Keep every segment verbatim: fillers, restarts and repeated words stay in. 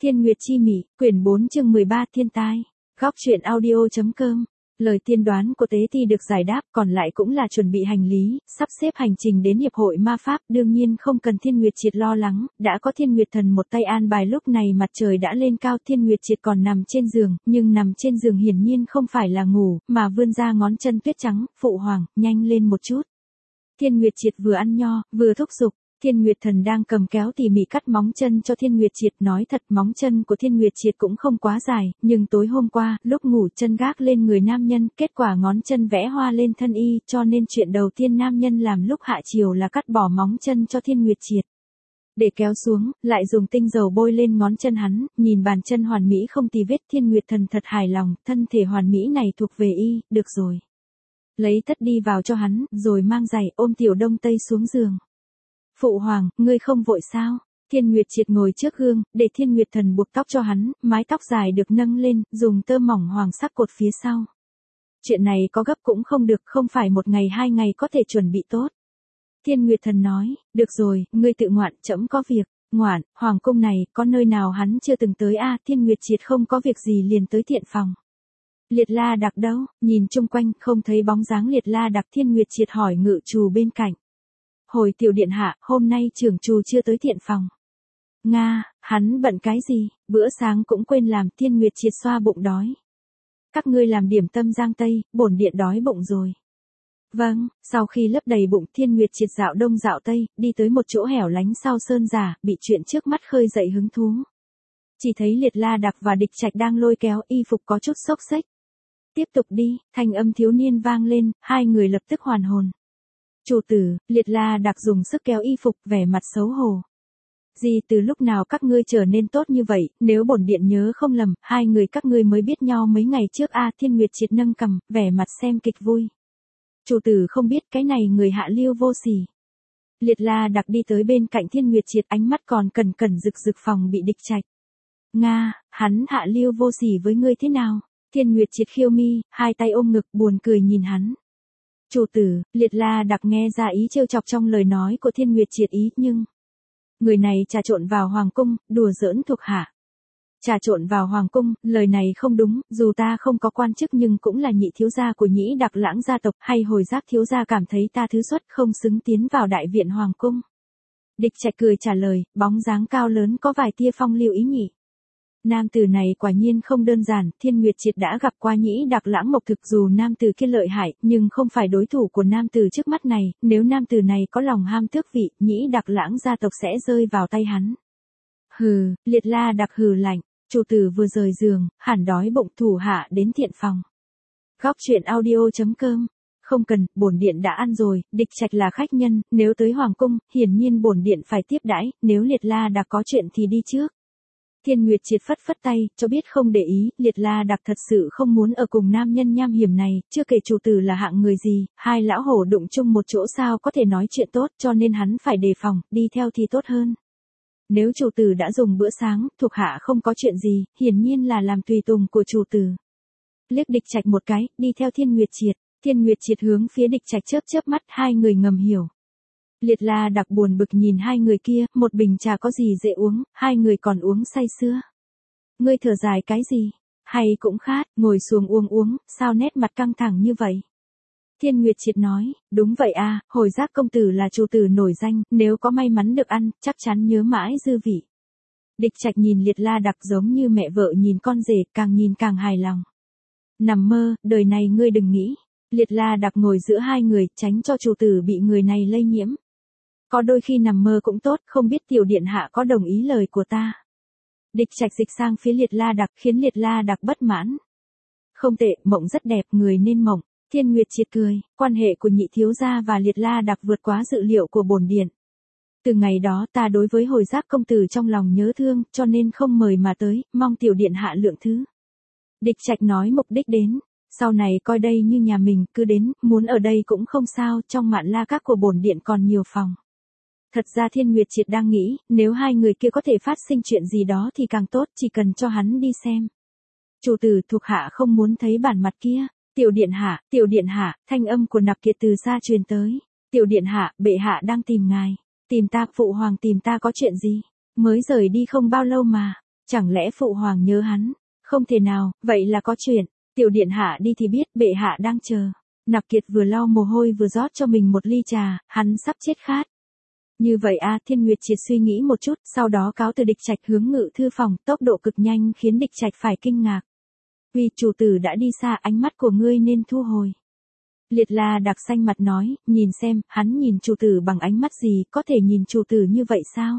Thiên Nguyệt Chi Mị, quyển bốn chương mười ba Thiên Tai. Góc truyện audio.com. Lời tiên đoán của Tế Ti được giải đáp, còn lại cũng là chuẩn bị hành lý, sắp xếp hành trình đến Hiệp hội Ma Pháp. Đương nhiên không cần Thiên Nguyệt Triệt lo lắng, đã có Thiên Nguyệt Thần một tay an bài. Lúc này mặt trời đã lên cao, Thiên Nguyệt Triệt còn nằm trên giường, nhưng nằm trên giường hiển nhiên không phải là ngủ, mà vươn ra ngón chân tuyết trắng. Phụ hoàng, nhanh lên một chút. Thiên Nguyệt Triệt vừa ăn nho, vừa thúc giục. Thiên Nguyệt Thần đang cầm kéo tỉ mỉ cắt móng chân cho Thiên Nguyệt Triệt. Nói thật, móng chân của Thiên Nguyệt Triệt cũng không quá dài, nhưng tối hôm qua, lúc ngủ chân gác lên người nam nhân, kết quả ngón chân vẽ hoa lên thân y, cho nên chuyện đầu tiên nam nhân làm lúc hạ chiều là cắt bỏ móng chân cho Thiên Nguyệt Triệt. Để kéo xuống, lại dùng tinh dầu bôi lên ngón chân hắn, nhìn bàn chân hoàn mỹ không tì vết. Thiên Nguyệt Thần thật hài lòng, thân thể hoàn mỹ này thuộc về y, được rồi. Lấy tất đi vào cho hắn, rồi mang giày, ôm Tiểu Đông Tây xuống giường. Phụ hoàng, ngươi không vội sao? Thiên Nguyệt Triệt ngồi trước gương, để Thiên Nguyệt Thần buộc tóc cho hắn, mái tóc dài được nâng lên, dùng tơ mỏng hoàng sắc cột phía sau. Chuyện này có gấp cũng không được, không phải một ngày hai ngày có thể chuẩn bị tốt. Thiên Nguyệt Thần nói, được rồi, ngươi tự ngoạn, trẫm có việc. Ngoạn, hoàng cung này, có nơi nào hắn chưa từng tới a? À, Thiên Nguyệt Triệt không có việc gì liền tới thiện phòng. Liệt La Đặc đâu? Nhìn chung quanh, không thấy bóng dáng Liệt La Đặc. Thiên Nguyệt Triệt hỏi ngự trù bên cạnh. Hồi tiểu điện hạ, hôm nay trưởng trù chưa tới thiện phòng. Nga, hắn bận cái gì, bữa sáng cũng quên làm. Thiên Nguyệt Triệt xoa bụng đói. Các ngươi làm điểm tâm giang tây, bổn điện đói bụng rồi. Vâng, sau khi lấp đầy bụng, Thiên Nguyệt Triệt dạo đông dạo tây, đi tới một chỗ hẻo lánh sau sơn giả, bị chuyện trước mắt khơi dậy hứng thú. Chỉ thấy Liệt La Đặc và Địch Trạch đang lôi kéo, y phục có chút xốc xếch. Tiếp tục đi, thanh âm thiếu niên vang lên, hai người lập tức hoàn hồn. Chủ tử, Liệt La Đặc dùng sức kéo y phục, vẻ mặt xấu hổ. Gì, từ lúc nào các ngươi trở nên tốt như vậy? Nếu bổn điện nhớ không lầm, hai người các ngươi mới biết nhau mấy ngày trước a. À, Thiên Nguyệt Triệt nâng cằm, vẻ mặt xem kịch vui. Chủ tử không biết cái này người hạ lưu vô sỉ. Liệt La Đặc đi tới bên cạnh Thiên Nguyệt Triệt, ánh mắt còn cẩn cẩn rực rực phòng bị Địch Trạch. Nga, hắn hạ lưu vô sỉ với ngươi thế nào? Thiên Nguyệt Triệt khiêu mi, hai tay ôm ngực buồn cười nhìn hắn. Chủ tử, Liệt La Đặc nghe ra ý trêu chọc trong lời nói của Thiên Nguyệt Triệt ý, nhưng người này trà trộn vào hoàng cung, đùa giỡn thuộc hạ. Trà trộn vào hoàng cung, lời này không đúng, dù ta không có quan chức nhưng cũng là nhị thiếu gia của Nhĩ Đặc Lãng gia tộc, hay Hồi Giáp thiếu gia cảm thấy ta thứ xuất không xứng tiến vào đại viện hoàng cung. Địch Trạch cười trả lời, bóng dáng cao lớn có vài tia phong lưu ý nhị. Nam tử này quả nhiên không đơn giản. Thiên Nguyệt Triệt đã gặp qua Nhĩ Đặc Lãng Mộc thực, dù nam tử kia lợi hại, nhưng không phải đối thủ của nam tử trước mắt này. Nếu nam tử này có lòng ham tước vị, Nhĩ Đặc Lãng gia tộc sẽ rơi vào tay hắn. Hừ, Liệt La Đặc hừ lạnh. Chủ tử vừa rời giường, hẳn đói bụng, thủ hạ đến thiện phòng. Góc truyện audio.com. Không cần, bổn điện đã ăn rồi. Địch Trạch là khách nhân, nếu tới hoàng cung, hiển nhiên bổn điện phải tiếp đãi. Nếu Liệt La Đặc có chuyện thì đi trước. Thiên Nguyệt Triệt phất phất tay, cho biết không để ý. Liệt La Đặc thật sự không muốn ở cùng nam nhân nham hiểm này, chưa kể chủ tử là hạng người gì, hai lão hổ đụng chung một chỗ sao có thể nói chuyện tốt, cho nên hắn phải đề phòng, đi theo thì tốt hơn. Nếu chủ tử đã dùng bữa sáng, thuộc hạ không có chuyện gì, hiển nhiên là làm tùy tùng của chủ tử. Liếc Địch Trạch một cái, đi theo Thiên Nguyệt Triệt. Thiên Nguyệt Triệt hướng phía Địch Trạch chớp chớp mắt, hai người ngầm hiểu. Liệt La Đặc buồn bực nhìn hai người kia, một bình trà có gì dễ uống, hai người còn uống say sưa. Ngươi thở dài cái gì? Hay cũng khát, ngồi xuống uống uống, sao nét mặt căng thẳng như vậy? Thiên Nguyệt Triệt nói, đúng vậy à, Hồi Giác công tử là chủ tử nổi danh, nếu có may mắn được ăn, chắc chắn nhớ mãi dư vị. Địch Trạch nhìn Liệt La Đặc giống như mẹ vợ nhìn con rể, càng nhìn càng hài lòng. Nằm mơ, đời này ngươi đừng nghĩ. Liệt La Đặc ngồi giữa hai người, tránh cho chủ tử bị người này lây nhiễm. Có đôi khi nằm mơ cũng tốt, không biết tiểu điện hạ có đồng ý lời của ta. Địch Trạch dịch sang phía Liệt La Đặc, khiến Liệt La Đặc bất mãn. Không tệ, mộng rất đẹp, người nên mộng. Thiên Nguyệt Triệt cười, quan hệ của nhị thiếu gia và Liệt La Đặc vượt quá dự liệu của bổn điện. Từ ngày đó ta đối với Hồi Giáp công tử trong lòng nhớ thương, cho nên không mời mà tới, mong tiểu điện hạ lượng thứ. Địch Trạch nói mục đích đến. Sau này coi đây như nhà mình, cứ đến, muốn ở đây cũng không sao, trong Mạn La Các của bổn điện còn nhiều phòng. Thật ra Thiên Nguyệt Triệt đang nghĩ, nếu hai người kia có thể phát sinh chuyện gì đó thì càng tốt, chỉ cần cho hắn đi xem. Chủ tử, thuộc hạ không muốn thấy bản mặt kia. Tiểu điện hạ, tiểu điện hạ, thanh âm của Nạp Kiệt từ xa truyền tới. Tiểu điện hạ, bệ hạ đang tìm ngài. Tìm ta, phụ hoàng tìm ta có chuyện gì? Mới rời đi không bao lâu mà. Chẳng lẽ phụ hoàng nhớ hắn? Không thể nào, vậy là có chuyện. Tiểu điện hạ đi thì biết bệ hạ đang chờ. Nạp Kiệt vừa lau mồ hôi vừa rót cho mình một ly trà, hắn sắp chết khát. Như vậy a, Thiên Nguyệt Triệt suy nghĩ một chút, sau đó cáo từ Địch Trạch hướng ngự thư phòng, tốc độ cực nhanh khiến Địch Trạch phải kinh ngạc. Vì chủ tử đã đi xa, ánh mắt của ngươi nên thu hồi. Liệt La đặc xanh mặt nói, nhìn xem, hắn nhìn chủ tử bằng ánh mắt gì, có thể nhìn chủ tử như vậy sao?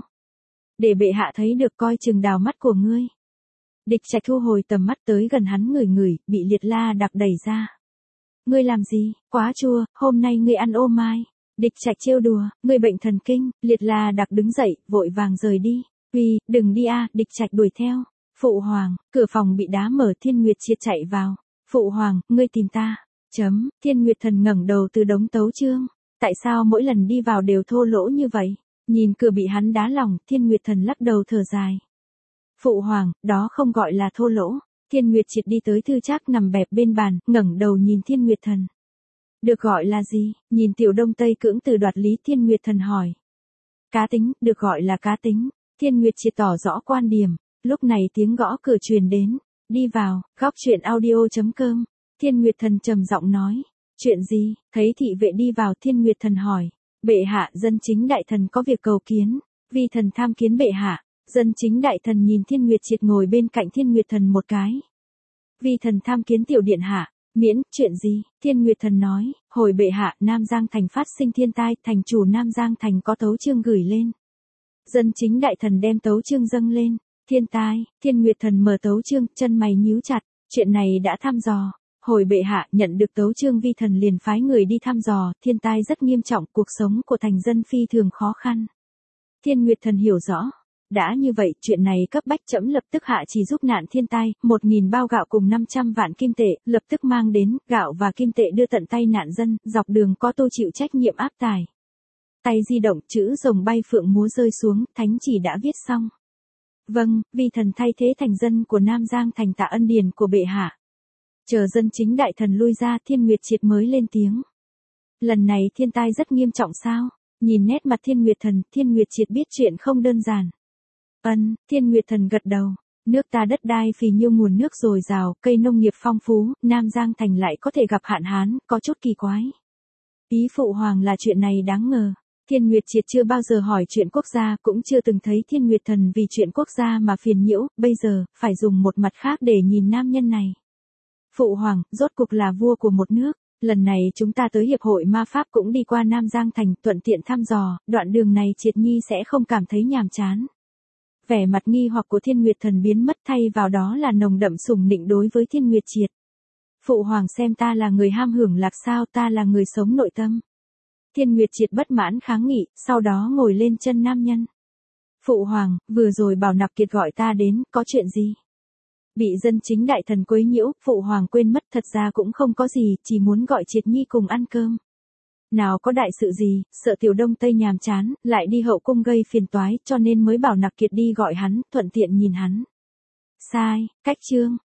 Để bệ hạ thấy được coi chừng đào mắt của ngươi. Địch Trạch thu hồi tầm mắt tới gần hắn ngửi ngửi, bị Liệt La đặc đẩy ra. Ngươi làm gì, quá chua, hôm nay ngươi ăn ô mai. Địch Trạch trêu đùa, ngươi bệnh thần kinh. Liệt La đặc đứng dậy, vội vàng rời đi. Uy, đừng đi a, Địch Trạch đuổi theo. Phụ hoàng, cửa phòng bị đá mở, Thiên Nguyệt Triệt chạy vào. Phụ hoàng, ngươi tìm ta. Chấm, Thiên Nguyệt Thần ngẩng đầu từ đống tấu chương. Tại sao mỗi lần đi vào đều thô lỗ như vậy? Nhìn cửa bị hắn đá lòng, Thiên Nguyệt Thần lắc đầu thở dài. Phụ hoàng, đó không gọi là thô lỗ. Thiên Nguyệt Triệt đi tới Thư Trác nằm bẹp bên bàn, ngẩng đầu nhìn Thiên Nguyệt Thần. Được gọi là gì? Nhìn Tiểu Đông Tây cưỡng từ đoạt lý, Thiên Nguyệt Thần hỏi. Cá tính, được gọi là cá tính. Thiên Nguyệt Triệt tỏ rõ quan điểm. Lúc này tiếng gõ cửa truyền đến. Đi vào, góc truyện audio chấm com. Thiên Nguyệt Thần trầm giọng nói. Chuyện gì? Thấy thị vệ đi vào, Thiên Nguyệt Thần hỏi. Bệ hạ, dân chính đại thần có việc cầu kiến. Vi thần tham kiến bệ hạ. Dân chính đại thần nhìn Thiên Nguyệt Triệt ngồi bên cạnh Thiên Nguyệt Thần một cái. Vi thần tham kiến tiểu điện hạ. Miễn, chuyện gì? Thiên Nguyệt Thần nói, hồi bệ hạ, Nam Giang Thành phát sinh thiên tai, thành chủ Nam Giang Thành có tấu chương gửi lên. Dân chính đại thần đem tấu chương dâng lên. Thiên tai, Thiên Nguyệt Thần mở tấu chương, chân mày nhíu chặt, chuyện này đã thăm dò. Hồi bệ hạ, nhận được tấu chương, vi thần liền phái người đi thăm dò, thiên tai rất nghiêm trọng, cuộc sống của thành dân phi thường khó khăn. Thiên Nguyệt Thần hiểu rõ. Đã như vậy, chuyện này cấp bách, trẫm lập tức hạ chỉ giúp nạn thiên tai, một nghìn bao gạo cùng năm trăm vạn kim tệ, lập tức mang đến, gạo và kim tệ đưa tận tay nạn dân, dọc đường có tô chịu trách nhiệm áp tải. Tay di động, chữ rồng bay phượng múa rơi xuống, thánh chỉ đã viết xong. Vâng, vi thần thay thế thành dân của Nam Giang Thành tạ ân điền của bệ hạ. Chờ dân chính đại thần lui ra, Thiên Nguyệt Triệt mới lên tiếng. Lần này thiên tai rất nghiêm trọng sao? Nhìn nét mặt Thiên Nguyệt Thần, Thiên Nguyệt Triệt biết chuyện không đơn giản. Ân, Thiên Nguyệt Thần gật đầu. Nước ta đất đai phì nhiêu, nguồn nước dồi dào, cây nông nghiệp phong phú, Nam Giang Thành lại có thể gặp hạn hán, có chút kỳ quái. Ý phụ hoàng là chuyện này đáng ngờ. Thiên Nguyệt Triệt chưa bao giờ hỏi chuyện quốc gia, cũng chưa từng thấy Thiên Nguyệt Thần vì chuyện quốc gia mà phiền nhiễu, bây giờ, phải dùng một mặt khác để nhìn nam nhân này. Phụ hoàng, rốt cuộc là vua của một nước. Lần này chúng ta tới Hiệp hội Ma Pháp cũng đi qua Nam Giang Thành, thuận tiện thăm dò, đoạn đường này Triệt Nhi sẽ không cảm thấy nhàm chán. Vẻ mặt nghi hoặc của Thiên Nguyệt Thần biến mất, thay vào đó là nồng đậm sủng nịnh đối với Thiên Nguyệt Triệt. Phụ hoàng xem ta là người ham hưởng lạc sao, ta là người sống nội tâm. Thiên Nguyệt Triệt bất mãn kháng nghị, sau đó ngồi lên chân nam nhân. Phụ hoàng, vừa rồi bảo Nạp Kiệt gọi ta đến, có chuyện gì? Bị dân chính đại thần quấy nhiễu, phụ hoàng quên mất, thật ra cũng không có gì, chỉ muốn gọi Triệt Nhi cùng ăn cơm. Nào có đại sự gì, sợ Tiểu Đông Tây nhàm chán, lại đi hậu cung gây phiền toái, cho nên mới bảo Nạp Kiệt đi gọi hắn, thuận tiện nhìn hắn. Sai, cách chương,